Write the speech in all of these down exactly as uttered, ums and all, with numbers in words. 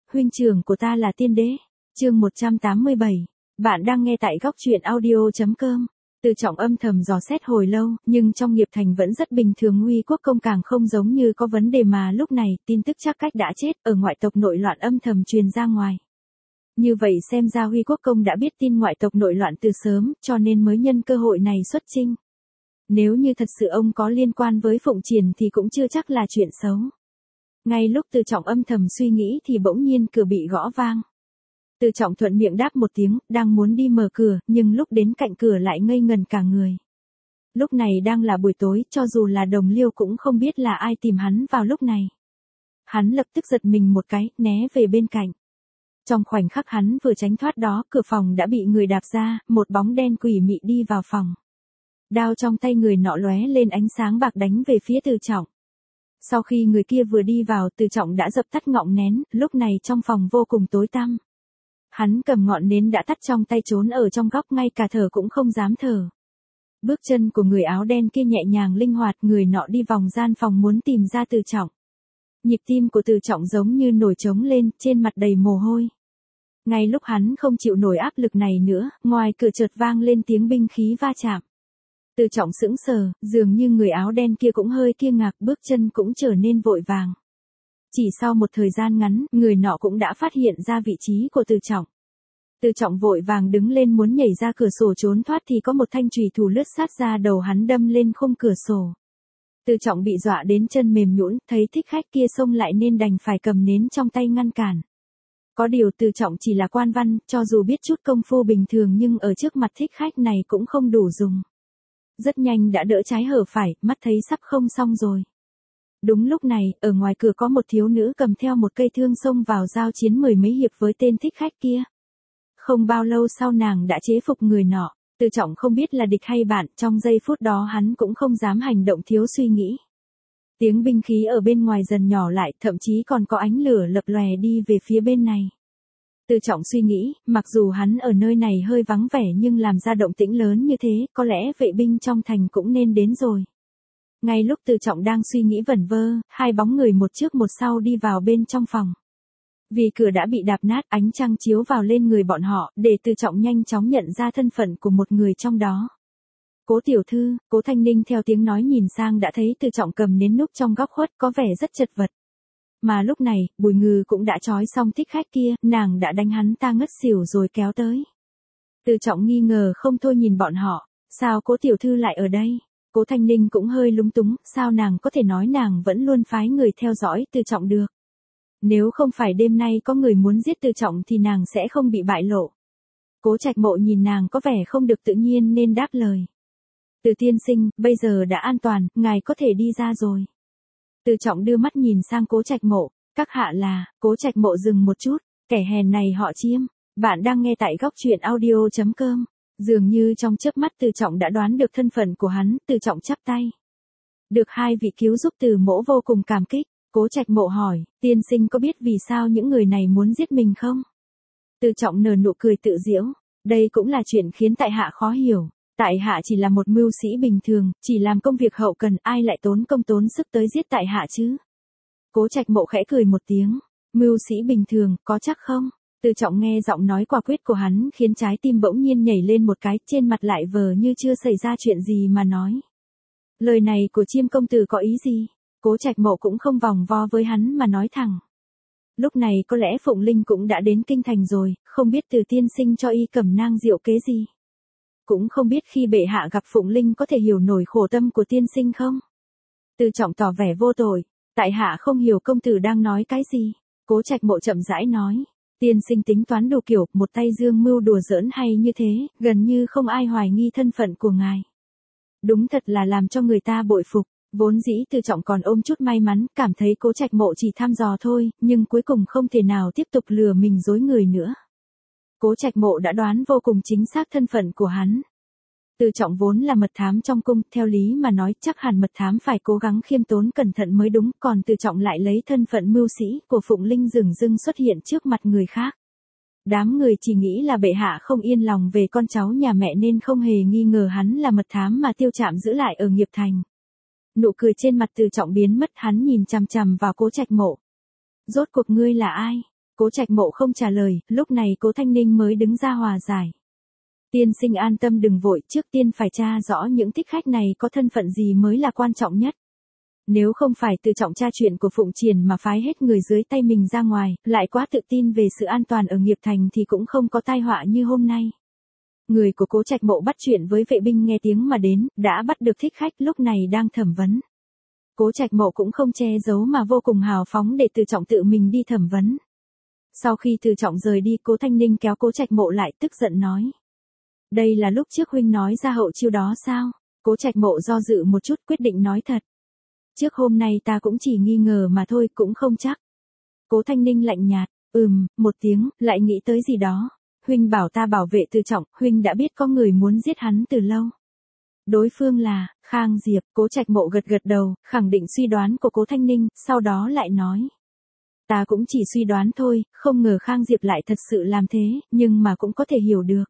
huynh trưởng của ta là tiên đế. Chương một trăm tám mươi bảy. Bạn đang nghe tại góc truyện audio chấm com. Từ Trọng âm thầm dò xét hồi lâu, nhưng trong nghiệp thành vẫn rất bình thường. Huy Quốc Công càng không giống như có vấn đề, mà lúc này tin tức Trác Cách đã chết ở ngoại tộc nội loạn âm thầm truyền ra ngoài. Như vậy xem ra Huy Quốc Công đã biết tin ngoại tộc nội loạn từ sớm, cho nên mới nhân cơ hội này xuất chinh. Nếu như thật sự ông có liên quan với Phụng Triển thì cũng chưa chắc là chuyện xấu. Ngay lúc Từ Trọng âm thầm suy nghĩ thì bỗng nhiên cửa bị gõ vang. Từ Trọng thuận miệng đáp một tiếng, đang muốn đi mở cửa, nhưng lúc đến cạnh cửa lại ngây ngần cả người. Lúc này đang là buổi tối, cho dù là Đồng Liêu cũng không biết là ai tìm hắn vào lúc này. Hắn lập tức giật mình một cái, né về bên cạnh. Trong khoảnh khắc hắn vừa tránh thoát đó, cửa phòng đã bị người đạp ra, một bóng đen quỷ mị đi vào phòng. Đao trong tay người nọ lóe lên ánh sáng bạc đánh về phía Từ Trọng. Sau khi người kia vừa đi vào, Từ Trọng đã dập tắt ngọn nến, lúc này trong phòng vô cùng tối tăm. Hắn cầm ngọn nến đã tắt trong tay trốn ở trong góc, ngay cả thở cũng không dám thở. Bước chân của người áo đen kia nhẹ nhàng linh hoạt, người nọ đi vòng gian phòng muốn tìm ra Từ Trọng. Nhịp tim của Từ Trọng giống như nổi trống lên, trên mặt đầy mồ hôi. Ngay lúc hắn không chịu nổi áp lực này nữa, ngoài cửa chợt vang lên tiếng binh khí va chạm. Từ Trọng sững sờ, dường như người áo đen kia cũng hơi kinh ngạc, bước chân cũng trở nên vội vàng. Chỉ sau một thời gian ngắn, người nọ cũng đã phát hiện ra vị trí của Từ Trọng. Từ Trọng vội vàng đứng lên muốn nhảy ra cửa sổ trốn thoát thì có một thanh chùy thủ lướt sát ra đầu hắn đâm lên khung cửa sổ. Từ Trọng bị dọa đến chân mềm nhũn, thấy thích khách kia xông lại nên đành phải cầm nến trong tay ngăn cản. Có điều Từ Trọng chỉ là quan văn, cho dù biết chút công phu bình thường nhưng ở trước mặt thích khách này cũng không đủ dùng. Rất nhanh đã đỡ trái hở phải, mắt thấy sắp không xong rồi. Đúng lúc này, ở ngoài cửa có một thiếu nữ cầm theo một cây thương xông vào giao chiến mười mấy hiệp với tên thích khách kia. Không bao lâu sau nàng đã chế phục người nọ. Từ Trọng không biết là địch hay bạn, trong giây phút đó hắn cũng không dám hành động thiếu suy nghĩ. Tiếng binh khí ở bên ngoài dần nhỏ lại, thậm chí còn có ánh lửa lập lòe đi về phía bên này. Từ Trọng suy nghĩ, mặc dù hắn ở nơi này hơi vắng vẻ nhưng làm ra động tĩnh lớn như thế, có lẽ vệ binh trong thành cũng nên đến rồi. Ngay lúc Từ Trọng đang suy nghĩ vẩn vơ, hai bóng người một trước một sau đi vào bên trong phòng. Vì cửa đã bị đạp nát, ánh trăng chiếu vào lên người bọn họ, để Từ Trọng nhanh chóng nhận ra thân phận của một người trong đó. Cố tiểu thư, Cố Thanh Ninh theo tiếng nói nhìn sang đã thấy Từ Trọng cầm nến núp trong góc khuất, có vẻ rất chật vật. Mà lúc này, Bùi Ngư cũng đã trói xong thích khách kia, nàng đã đánh hắn ta ngất xỉu rồi kéo tới. Từ Trọng nghi ngờ không thôi nhìn bọn họ, sao Cố tiểu thư lại ở đây? Cố Thanh Ninh cũng hơi lúng túng, sao nàng có thể nói nàng vẫn luôn phái người theo dõi Từ Trọng được. Nếu không phải đêm nay có người muốn giết Từ Trọng thì nàng sẽ không bị bại lộ. Cố Trạch Mộ nhìn nàng có vẻ không được tự nhiên nên đáp lời. Từ tiên sinh, bây giờ đã an toàn, ngài có thể đi ra rồi. Từ Trọng đưa mắt nhìn sang Cố Trạch Mộ, các hạ là, Cố Trạch Mộ dừng một chút, kẻ hèn này họ Chiêm, bạn đang nghe tại góc truyện audio chấm com. Dường như trong chớp mắt Từ Trọng đã đoán được thân phận của hắn, Từ Trọng chắp tay. Được hai vị cứu giúp Từ mỗ vô cùng cảm kích. Cố Trạch Mộ hỏi, tiên sinh có biết vì sao những người này muốn giết mình không? Từ Trọng nở nụ cười tự giễu, đây cũng là chuyện khiến tại hạ khó hiểu. Tại hạ chỉ là một mưu sĩ bình thường, chỉ làm công việc hậu cần, ai lại tốn công tốn sức tới giết tại hạ chứ? Cố Trạch Mộ khẽ cười một tiếng, mưu sĩ bình thường, có chắc không? Từ Trọng nghe giọng nói quả quyết của hắn khiến trái tim bỗng nhiên nhảy lên một cái, trên mặt lại vờ như chưa xảy ra chuyện gì mà nói. Lời này của Chiêm công tử có ý gì? Cố Trạch Mộ cũng không vòng vo với hắn mà nói thẳng. Lúc này có lẽ Phụng Linh cũng đã đến kinh thành rồi, không biết Từ tiên sinh cho y cẩm nang diệu kế gì. Cũng không biết khi bệ hạ gặp Phụng Linh có thể hiểu nổi khổ tâm của tiên sinh không? Từ Trọng tỏ vẻ vô tội, tại hạ không hiểu công tử đang nói cái gì. Cố Trạch Mộ chậm rãi nói, tiên sinh tính toán đủ kiểu, một tay dương mưu đùa giỡn hay như thế, gần như không ai hoài nghi thân phận của ngài. Đúng thật là làm cho người ta bội phục. Vốn dĩ Từ Trọng còn ôm chút may mắn, cảm thấy Cố Trạch Mộ chỉ thăm dò thôi, nhưng cuối cùng không thể nào tiếp tục lừa mình dối người nữa. Cố Trạch Mộ đã đoán vô cùng chính xác thân phận của hắn. Từ Trọng vốn là mật thám trong cung, theo lý mà nói chắc hẳn mật thám phải cố gắng khiêm tốn cẩn thận mới đúng, còn Từ Trọng lại lấy thân phận mưu sĩ của Phụng Linh dửng dưng xuất hiện trước mặt người khác. Đám người chỉ nghĩ là bệ hạ không yên lòng về con cháu nhà mẹ nên không hề nghi ngờ hắn là mật thám mà Tiêu Trạm giữ lại ở Nghiệp Thành. Nụ cười trên mặt Từ Trọng biến mất, hắn nhìn chằm chằm vào Cố Trạch Mộ. Rốt cuộc ngươi là ai? Cố Trạch Mộ không trả lời, lúc này Cố Thanh Ninh mới đứng ra hòa giải. Tiên sinh an tâm đừng vội, trước tiên phải tra rõ những thích khách này có thân phận gì mới là quan trọng nhất. Nếu không phải tự trọng tra chuyện của Phụng Triển mà phái hết người dưới tay mình ra ngoài, lại quá tự tin về sự an toàn ở nghiệp thành thì cũng không có tai họa như hôm nay. Người của Cố Trạch Mộ bắt chuyện với vệ binh nghe tiếng mà đến, đã bắt được thích khách lúc này đang thẩm vấn. Cố Trạch Mộ cũng không che giấu mà vô cùng hào phóng để Từ Trọng tự mình đi thẩm vấn. Sau khi Từ Trọng rời đi, Cố Thanh Ninh kéo Cố Trạch Mộ lại tức giận nói. Đây là lúc trước huynh nói ra hậu chiêu đó sao? Cố Trạch Mộ do dự một chút quyết định nói thật. Trước hôm nay ta cũng chỉ nghi ngờ mà thôi, cũng không chắc. Cố Thanh Ninh lạnh nhạt, ừm, một tiếng, lại nghĩ tới gì đó. Huynh bảo ta bảo vệ Từ Trọng, huynh đã biết có người muốn giết hắn từ lâu. Đối phương là, Khang Diệp. Cố Trạch Mộ gật gật đầu, khẳng định suy đoán của Cố Thanh Ninh, sau đó lại nói. Ta cũng chỉ suy đoán thôi, không ngờ Khang Diệp lại thật sự làm thế, nhưng mà cũng có thể hiểu được.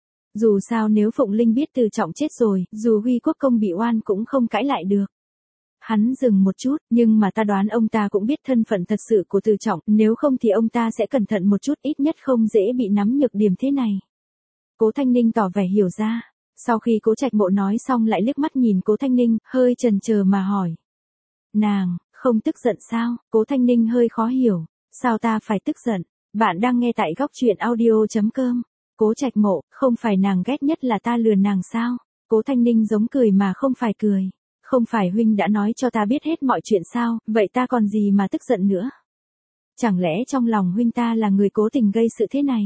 Dù sao nếu Phụng Linh biết Từ Trọng chết rồi, dù Huy Quốc Công bị oan cũng không cãi lại được. Hắn dừng một chút, nhưng mà ta đoán ông ta cũng biết thân phận thật sự của Từ Trọng, nếu không thì ông ta sẽ cẩn thận một chút, ít nhất không dễ bị nắm nhược điểm thế này. Cố Thanh Ninh tỏ vẻ hiểu ra. Sau khi Cố Trạch Mộ nói xong lại liếc mắt nhìn Cố Thanh Ninh, hơi chần chờ mà hỏi. Nàng, không tức giận sao? Cố Thanh Ninh hơi khó hiểu. Sao ta phải tức giận? Bạn đang nghe tại góc truyện audio chấm com. Cố Trạch Mộ, không phải nàng ghét nhất là ta lừa nàng sao? Cố Thanh Ninh giống cười mà không phải cười. Không phải huynh đã nói cho ta biết hết mọi chuyện sao, vậy ta còn gì mà tức giận nữa? Chẳng lẽ trong lòng huynh ta là người cố tình gây sự thế này?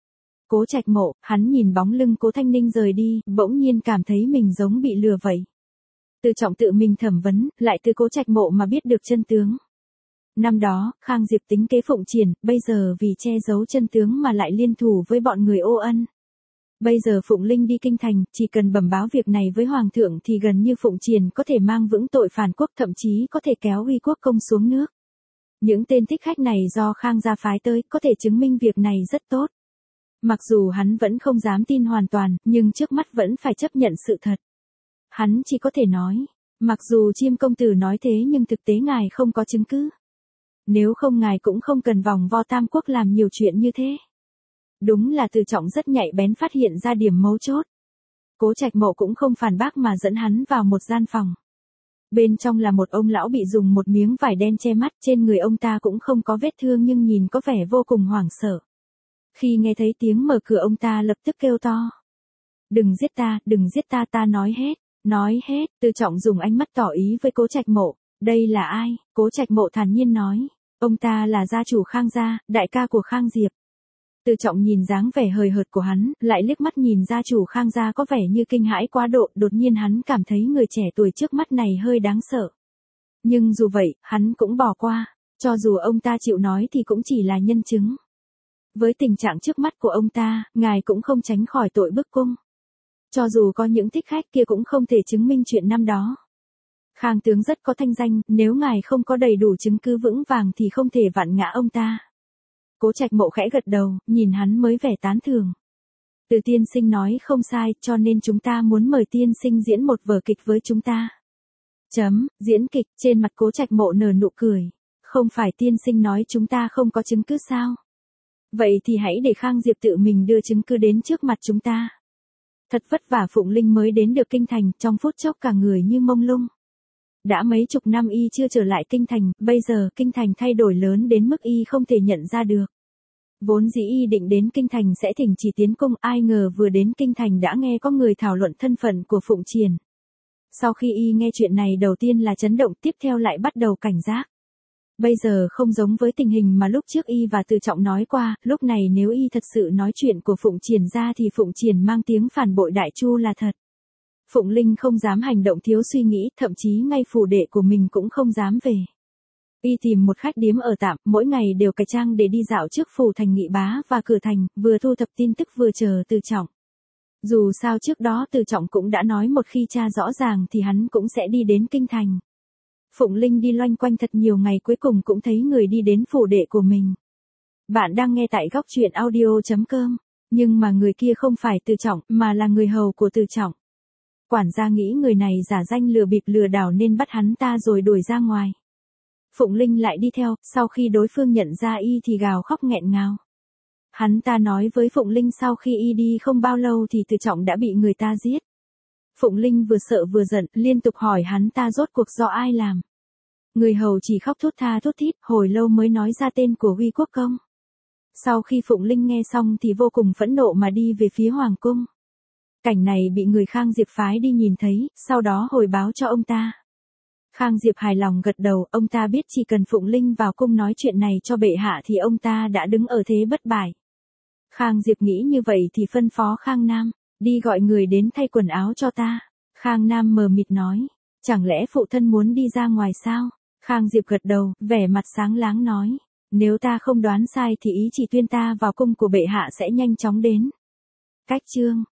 Cố Trạch Mộ, hắn nhìn bóng lưng Cố Thanh Ninh rời đi, bỗng nhiên cảm thấy mình giống bị lừa vậy. Từ Trọng tự mình thẩm vấn, lại từ Cố Trạch Mộ mà biết được chân tướng. Năm đó, Khang Diệp tính kế Phụng Triển, bây giờ vì che giấu chân tướng mà lại liên thủ với bọn người Ô Ân. Bây giờ Phụng Linh đi kinh thành, chỉ cần bẩm báo việc này với Hoàng thượng thì gần như Phụng Triển có thể mang vững tội phản quốc, thậm chí có thể kéo Huy Quốc Công xuống nước. Những tên thích khách này do Khang gia phái tới, có thể chứng minh việc này rất tốt. Mặc dù hắn vẫn không dám tin hoàn toàn, nhưng trước mắt vẫn phải chấp nhận sự thật. Hắn chỉ có thể nói, mặc dù Chiêm công tử nói thế nhưng thực tế ngài không có chứng cứ. Nếu không ngài cũng không cần vòng vo Tam Quốc làm nhiều chuyện như thế. Đúng là Từ Trọng rất nhạy bén phát hiện ra điểm mấu chốt. Cố Trạch Mộ cũng không phản bác mà dẫn hắn vào một gian phòng. Bên trong là một ông lão bị dùng một miếng vải đen che mắt, trên người ông ta cũng không có vết thương nhưng nhìn có vẻ vô cùng hoảng sợ. Khi nghe thấy tiếng mở cửa ông ta lập tức kêu to. Đừng giết ta, đừng giết ta, ta nói hết, nói hết. Từ Trọng dùng ánh mắt tỏ ý với Cố Trạch Mộ. Đây là ai? Cố Trạch Mộ thản nhiên nói. Ông ta là gia chủ Khang gia, đại ca của Khang Diệp. Từ Trọng nhìn dáng vẻ hời hợt của hắn, lại liếc mắt nhìn gia chủ Khang gia có vẻ như kinh hãi quá độ, đột nhiên hắn cảm thấy người trẻ tuổi trước mắt này hơi đáng sợ. Nhưng dù vậy, hắn cũng bỏ qua, cho dù ông ta chịu nói thì cũng chỉ là nhân chứng. Với tình trạng trước mắt của ông ta, ngài cũng không tránh khỏi tội bức cung. Cho dù có những thích khách kia cũng không thể chứng minh chuyện năm đó. Khang tướng rất có thanh danh, nếu ngài không có đầy đủ chứng cứ vững vàng thì không thể vặn ngã ông ta. Cố Trạch Mộ khẽ gật đầu, nhìn hắn mới vẻ tán thưởng. Từ tiên sinh nói không sai, cho nên chúng ta muốn mời tiên sinh diễn một vở kịch với chúng ta. Chấm, diễn kịch, trên mặt Cố Trạch Mộ nở nụ cười. Không phải tiên sinh nói chúng ta không có chứng cứ sao? Vậy thì hãy để Khang Diệp tự mình đưa chứng cứ đến trước mặt chúng ta. Thật vất vả Phụng Linh mới đến được kinh thành, trong phút chốc cả người như mông lung. Đã mấy chục năm y chưa trở lại kinh thành, bây giờ kinh thành thay đổi lớn đến mức y không thể nhận ra được. Vốn dĩ y định đến kinh thành sẽ thỉnh chỉ tiến cung, ai ngờ vừa đến kinh thành đã nghe có người thảo luận thân phận của Phụng Triển. Sau khi y nghe chuyện này đầu tiên là chấn động, tiếp theo lại bắt đầu cảnh giác. Bây giờ không giống với tình hình mà lúc trước y và Từ Trọng nói qua, lúc này nếu y thật sự nói chuyện của Phụng Triển ra thì Phụng Triển mang tiếng phản bội Đại Chu là thật. Phụng Linh không dám hành động thiếu suy nghĩ, thậm chí ngay phủ đệ của mình cũng không dám về. Y tìm một khách điếm ở tạm, mỗi ngày đều cải trang để đi dạo trước phủ thành Nghị Bá và cửa thành, vừa thu thập tin tức vừa chờ Từ Trọng. Dù sao trước đó Từ Trọng cũng đã nói một khi tra rõ ràng thì hắn cũng sẽ đi đến kinh thành. Phụng Linh đi loanh quanh thật nhiều ngày cuối cùng cũng thấy người đi đến phủ đệ của mình. Bạn đang nghe tại góc truyện audio chấm com, nhưng mà người kia không phải Từ Trọng mà là người hầu của Từ Trọng. Quản gia nghĩ người này giả danh lừa bịp lừa đảo nên bắt hắn ta rồi đuổi ra ngoài. Phụng Linh lại đi theo, sau khi đối phương nhận ra y thì gào khóc nghẹn ngào. Hắn ta nói với Phụng Linh sau khi y đi không bao lâu thì Từ Trọng đã bị người ta giết. Phụng Linh vừa sợ vừa giận, liên tục hỏi hắn ta rốt cuộc do ai làm. Người hầu chỉ khóc thút tha thút thít, hồi lâu mới nói ra tên của Huy Quốc Công. Sau khi Phụng Linh nghe xong thì vô cùng phẫn nộ mà đi về phía Hoàng cung. Cảnh này bị người Khang Diệp phái đi nhìn thấy, sau đó hồi báo cho ông ta. Khang Diệp hài lòng gật đầu, ông ta biết chỉ cần Phụng Linh vào cung nói chuyện này cho bệ hạ thì ông ta đã đứng ở thế bất bại. Khang Diệp nghĩ như vậy thì phân phó Khang Nam, đi gọi người đến thay quần áo cho ta. Khang Nam mờ mịt nói, chẳng lẽ phụ thân muốn đi ra ngoài sao? Khang Diệp gật đầu, vẻ mặt sáng láng nói, nếu ta không đoán sai thì ý chỉ tuyên ta vào cung của bệ hạ sẽ nhanh chóng đến. Cách chương